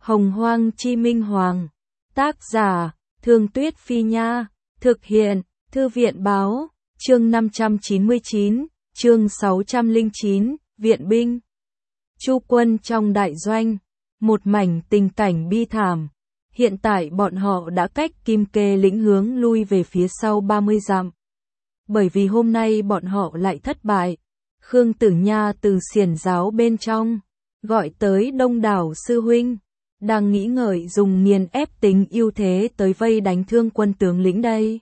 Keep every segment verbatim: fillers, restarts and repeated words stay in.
Hồng Hoang Chi Minh Hoàng. Tác giả, Thương Tuyết Phi Nha. Thực hiện, Thư viện Báo. Chương năm trăm chín mươi chín, chương sáu trăm lẻ chín, Viện binh. Chu quân trong đại doanh. Một mảnh tình cảnh bi thảm. Hiện tại bọn họ đã cách Kim Kê lĩnh hướng lui về phía sau ba mươi dặm. Bởi vì hôm nay bọn họ lại thất bại. Khương Tử Nha từ xiển giáo bên trong, gọi tới đông đảo sư huynh, đang nghĩ ngợi dùng nghiền ép tính ưu thế tới vây đánh Thương quân tướng lĩnh đây.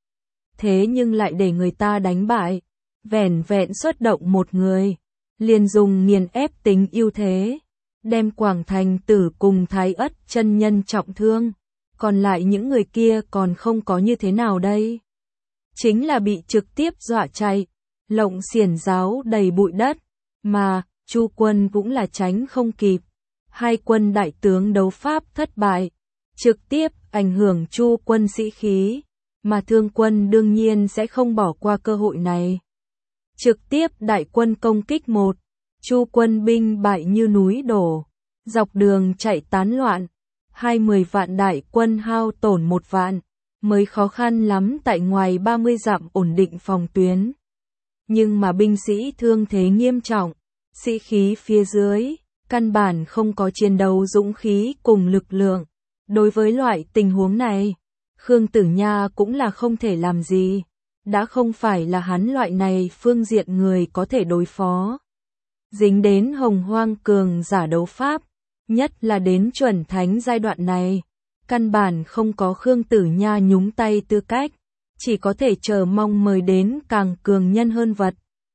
Thế nhưng lại để người ta đánh bại, vẻn vẹn xuất động một người, liền dùng nghiền ép tính ưu thế, đem Quảng Thành Tử cùng Thái Ất chân nhân trọng thương, còn lại những người kia còn không có như thế nào đây. Chính là bị trực tiếp dọa chạy, lộng xiển giáo đầy bụi đất, mà Chu quân cũng là tránh không kịp. Hai quân đại tướng đấu pháp thất bại, trực tiếp ảnh hưởng Chu quân sĩ khí, mà Thương quân đương nhiên sẽ không bỏ qua cơ hội này. Trực tiếp đại quân công kích một, Chu quân binh bại như núi đổ, dọc đường chạy tán loạn, hai mươi vạn đại quân hao tổn một vạn, mới khó khăn lắm tại ngoài ba mươi dặm ổn định phòng tuyến. Nhưng mà binh sĩ thương thế nghiêm trọng, sĩ khí phía dưới, căn bản không có chiến đấu dũng khí cùng lực lượng. Đối với loại tình huống này, Khương Tử Nha cũng là không thể làm gì, đã không phải là hắn loại này phương diện người có thể đối phó. Dính đến Hồng Hoang cường giả đấu pháp, nhất là đến chuẩn thánh giai đoạn này, căn bản không có Khương Tử Nha nhúng tay tư cách, chỉ có thể chờ mong mời đến càng cường nhân hơn vật.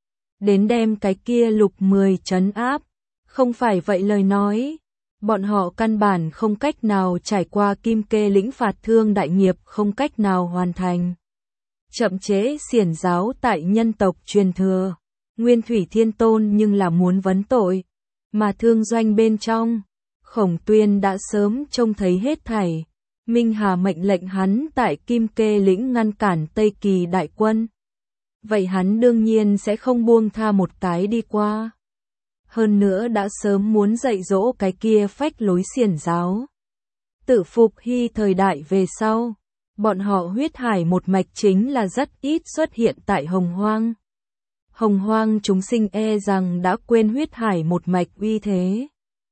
Đến đem cái kia lục mười trấn áp, không phải vậy lời nói, bọn họ căn bản không cách nào trải qua Kim Kê lĩnh phạt Thương đại nghiệp, không cách nào hoàn thành. Chậm chế xiển giáo tại nhân tộc truyền thừa, Nguyên Thủy Thiên Tôn nhưng là muốn vấn tội, mà Thương doanh bên trong, Khổng Tuyên đã sớm trông thấy hết thảy. Minh Hà mệnh lệnh hắn tại Kim Kê lĩnh ngăn cản Tây Kỳ đại quân. Vậy hắn đương nhiên sẽ không buông tha một cái đi qua. Hơn nữa đã sớm muốn dạy dỗ cái kia phách lối xiển giáo. Tự phục hy thời đại về sau, bọn họ huyết hải một mạch chính là rất ít xuất hiện tại Hồng Hoang. Hồng Hoang chúng sinh e rằng đã quên huyết hải một mạch uy thế.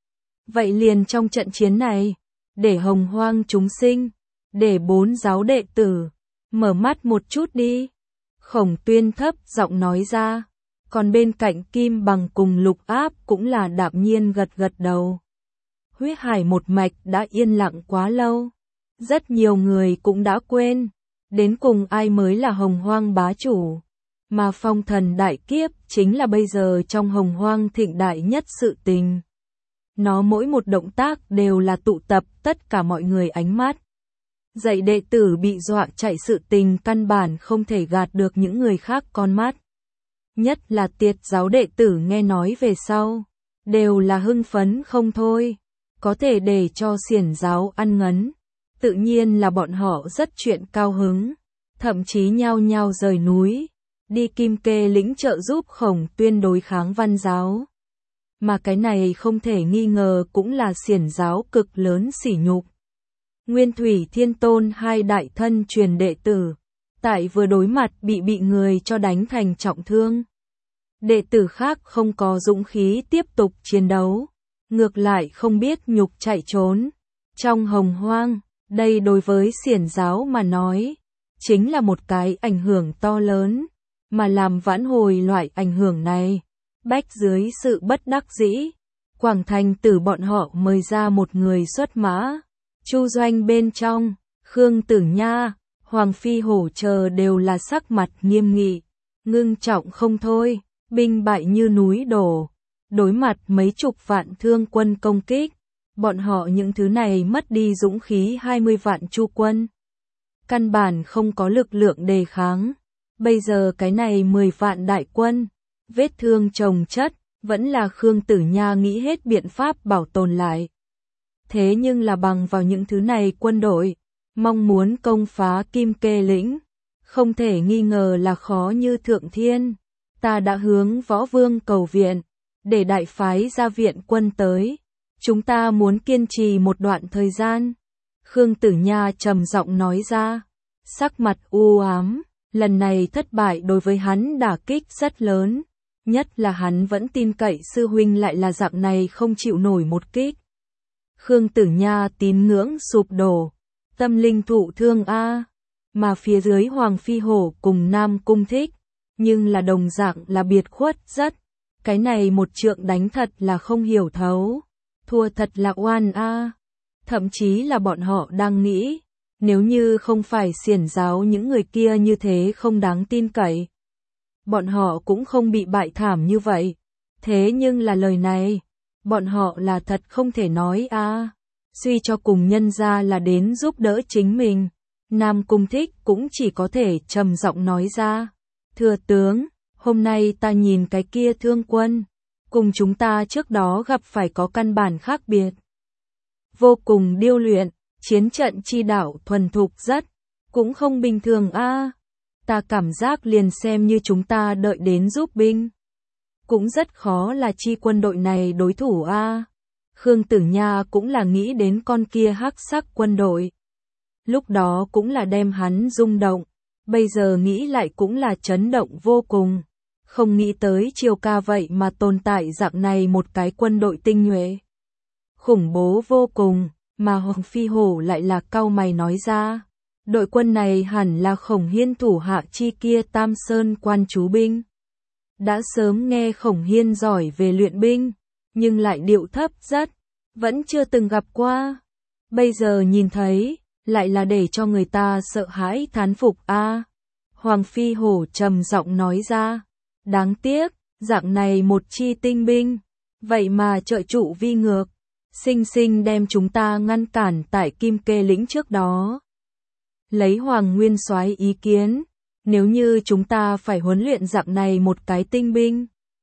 Vậy liền trong trận chiến này, để Hồng Hoang chúng sinh, để bốn giáo đệ tử, mở mắt một chút đi. Khổng Tuyên thấp giọng nói ra, còn bên cạnh Kim Bằng cùng Lục Áp cũng là đạm nhiên gật gật đầu. Huyết hải một mạch đã yên lặng quá lâu, rất nhiều người cũng đã quên, đến cùng ai mới là Hồng Hoang bá chủ, mà phong thần đại kiếp chính là bây giờ trong Hồng Hoang thịnh đại nhất sự tình. Nó mỗi một động tác đều là tụ tập tất cả mọi người ánh mắt. Dạy đệ tử bị dọa chạy sự tình căn bản không thể gạt được những người khác con mắt. Nhất là Tiệt giáo đệ tử nghe nói về sau, đều là hưng phấn không thôi, có thể để cho xiển giáo ăn ngấn. Tự nhiên là bọn họ rất chuyện cao hứng, thậm chí nhao nhao rời núi, đi Kim Kê lĩnh trợ giúp Khổng Tuyên đối kháng Văn giáo. Mà cái này không thể nghi ngờ cũng là xiển giáo cực lớn sỉ nhục. Nguyên Thủy Thiên Tôn hai đại thân truyền đệ tử, tại vừa đối mặt bị bị người cho đánh thành trọng thương. Đệ tử khác không có dũng khí tiếp tục chiến đấu, ngược lại không biết nhục chạy trốn. Trong Hồng Hoang, đây đối với xiển giáo mà nói, chính là một cái ảnh hưởng to lớn, mà làm vãn hồi loại ảnh hưởng này. Bách dưới sự bất đắc dĩ, Quảng Thành Tử bọn họ mời ra một người xuất mã. Chu doanh bên trong, Khương Tử Nha, Hoàng Phi Hổ chờ đều là sắc mặt nghiêm nghị, ngưng trọng không thôi, binh bại như núi đổ. Đối mặt mấy chục vạn Thương quân công kích, bọn họ những thứ này mất đi dũng khí hai mươi vạn Chu quân. Căn bản không có lực lượng đề kháng. Bây giờ cái này mười vạn đại quân, vết thương chồng chất, vẫn là Khương Tử Nha nghĩ hết biện pháp bảo tồn lại. Thế nhưng là bằng vào những thứ này quân đội, mong muốn công phá Kim Kê lĩnh, không thể nghi ngờ là khó như thượng thiên. Ta đã hướng Võ Vương cầu viện, để đại phái ra viện quân tới, Chúng ta muốn kiên trì một đoạn thời gian. Khương Tử Nha trầm giọng nói ra, sắc mặt u ám, lần này thất bại đối với hắn đả kích rất lớn, nhất là hắn vẫn tin cậy sư huynh lại là dạng này không chịu nổi một kích. Khương Tử Nha tín ngưỡng sụp đổ, tâm linh thụ thương a, mà phía dưới Hoàng Phi Hổ cùng Nam Cung Thích, nhưng là đồng dạng là biệt khuất rất, cái này một trượng đánh thật là không hiểu thấu, thua thật là oan a. Thậm chí là bọn họ đang nghĩ, nếu như không phải xiển giáo những người kia như thế không đáng tin cậy, bọn họ cũng không bị bại thảm như vậy. Thế nhưng là lời này, bọn họ là thật không thể nói a. Suy cho cùng nhân ra là đến giúp đỡ chính mình. Nam Cung Thích cũng chỉ có thể trầm giọng nói ra, thưa tướng, hôm nay ta nhìn cái kia thương quân, cùng chúng ta trước đó gặp phải có căn bản khác biệt. Vô cùng điêu luyện, chiến trận chi đạo thuần thục rất, cũng không bình thường a. Ta cảm giác liền xem như chúng ta đợi đến giúp binh, cũng rất khó là chi quân đội này đối thủ a. Khương Tử Nha cũng là nghĩ đến con kia hắc sắc quân đội. Lúc đó cũng là đem hắn rung động, bây giờ nghĩ lại cũng là chấn động vô cùng. Không nghĩ tới Triều Ca vậy mà tồn tại dạng này một cái quân đội tinh nhuệ. Khủng bố vô cùng, mà Hoàng Phi Hổ lại là cau mày nói ra. Đội quân này hẳn là Khổng Hiên thủ hạ chi kia Tam Sơn quan chú binh. Đã sớm nghe Khổng Hiên giỏi về luyện binh, nhưng lại điệu thấp rất, vẫn chưa từng gặp qua. Bây giờ nhìn thấy, lại là để cho người ta sợ hãi thán phục a. Hoàng Phi Hổ trầm giọng nói ra, đáng tiếc, dạng này một chi tinh binh, vậy mà trợ trụ vi ngược, sinh sinh đem chúng ta ngăn cản tại Kim Kê lĩnh trước đó. Lấy Hoàng Nguyên Soái ý kiến, nếu như chúng ta phải huấn luyện dạng này một cái tinh binh,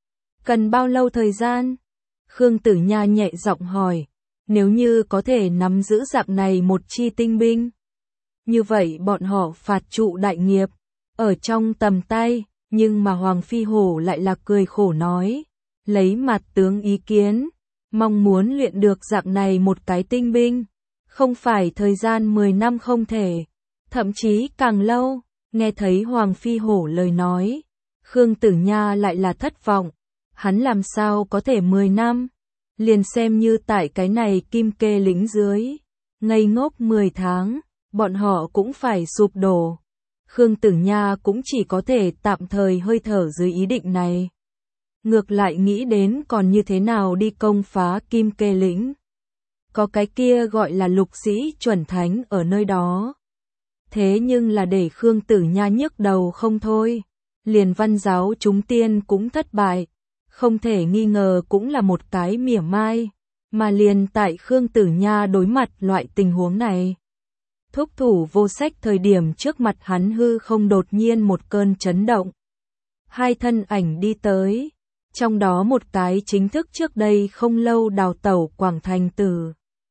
cần bao lâu thời gian? Khương Tử Nha nhẹ giọng hỏi, nếu như có thể nắm giữ dạng này một chi tinh binh, như vậy bọn họ phạt trụ đại nghiệp, ở trong tầm tay, nhưng mà Hoàng Phi Hổ lại là cười khổ nói, lấy mặt tướng ý kiến, mong muốn luyện được dạng này một cái tinh binh, không phải thời gian mười năm không thể, thậm chí càng lâu. Nghe thấy Hoàng Phi Hổ lời nói, Khương Tử Nha lại là thất vọng, hắn làm sao có thể mười năm, liền xem như tại cái này Kim Kê lĩnh dưới, ngây ngốc mười tháng, bọn họ cũng phải sụp đổ. Khương Tử Nha cũng chỉ có thể tạm thời hơi thở dưới ý định này. Ngược lại nghĩ đến còn như thế nào đi công phá Kim Kê lĩnh. Có cái kia gọi là lục sĩ chuẩn thánh ở nơi đó. Thế nhưng là để Khương Tử Nha nhức đầu không thôi. Liền văn giáo chúng tiên cũng thất bại. Không thể nghi ngờ cũng là một cái mỉa mai. Mà liền tại Khương Tử Nha đối mặt loại tình huống này. Thúc thủ vô sách thời điểm trước mặt hắn hư không đột nhiên một cơn chấn động. Hai thân ảnh đi tới. Trong đó một cái chính thức trước đây không lâu đào tẩu Quảng Thành Tử.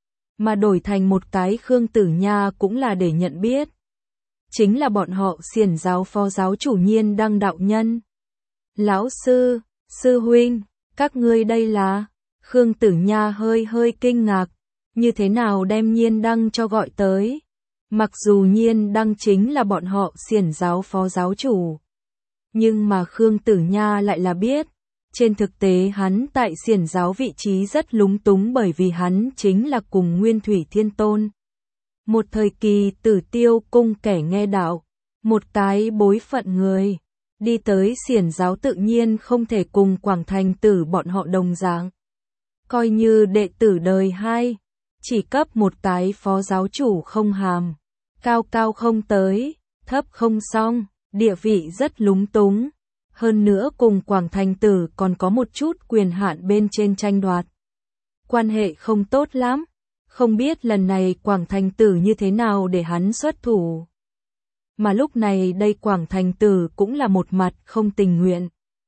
Mà đổi thành một cái Khương Tử Nha cũng là để nhận biết. Chính là bọn họ xiển giáo phó giáo chủ Nhiên Đăng đạo nhân. Lão sư, sư huynh, các ngươi đây là... Khương Tử Nha hơi hơi kinh ngạc. Như thế nào đem Nhiên Đăng cho gọi tới? Mặc dù Nhiên Đăng chính là bọn họ xiển giáo phó giáo chủ. Nhưng mà Khương Tử Nha lại là biết. Trên thực tế hắn tại xiển giáo vị trí rất lúng túng bởi vì hắn chính là cùng Nguyên Thủy Thiên Tôn. Một thời kỳ Tử Tiêu cung kẻ nghe đạo, một cái bối phận người, đi tới xiển giáo tự nhiên không thể cùng Quảng Thành Tử bọn họ đồng dạng. Coi như đệ tử đời hai, chỉ cấp một cái phó giáo chủ không hàm, cao cao không tới, thấp không xong, địa vị rất lúng túng. Hơn nữa cùng Quảng Thành Tử còn có một chút quyền hạn bên trên tranh đoạt. Quan hệ không tốt lắm, không biết lần này Quảng Thành Tử như thế nào để hắn xuất thủ. Mà lúc này đây Quảng Thành Tử cũng là một mặt không tình nguyện.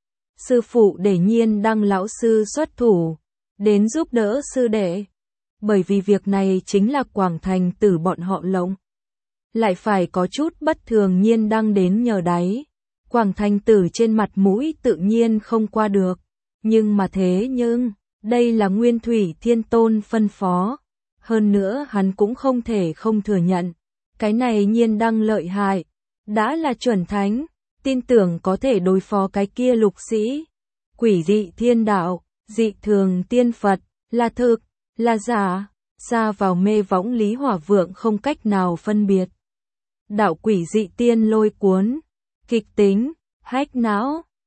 Sư phụ để Nhiên Đăng lão sư xuất thủ, đến giúp đỡ sư đệ. Bởi vì việc này chính là Quảng Thành Tử bọn họ lộng. Lại phải có chút bất thường Nhiên Đăng đến nhờ đáy. Quảng Thành Tử trên mặt mũi tự nhiên không qua được, nhưng mà thế nhưng, Đây là Nguyên Thủy Thiên Tôn phân phó. Hơn nữa hắn cũng không thể không thừa nhận. Cái này Nhiên Đăng lợi hại. Đã là chuẩn thánh, tin tưởng có thể đối phó cái kia lục sĩ. Quỷ dị thiên đạo, dị thường tiên Phật, là thực, là giả, xa vào mê võng Lý Hỏa Vượng không cách nào phân biệt. Đạo quỷ dị tiên lôi cuốn, kịch tính, hách não,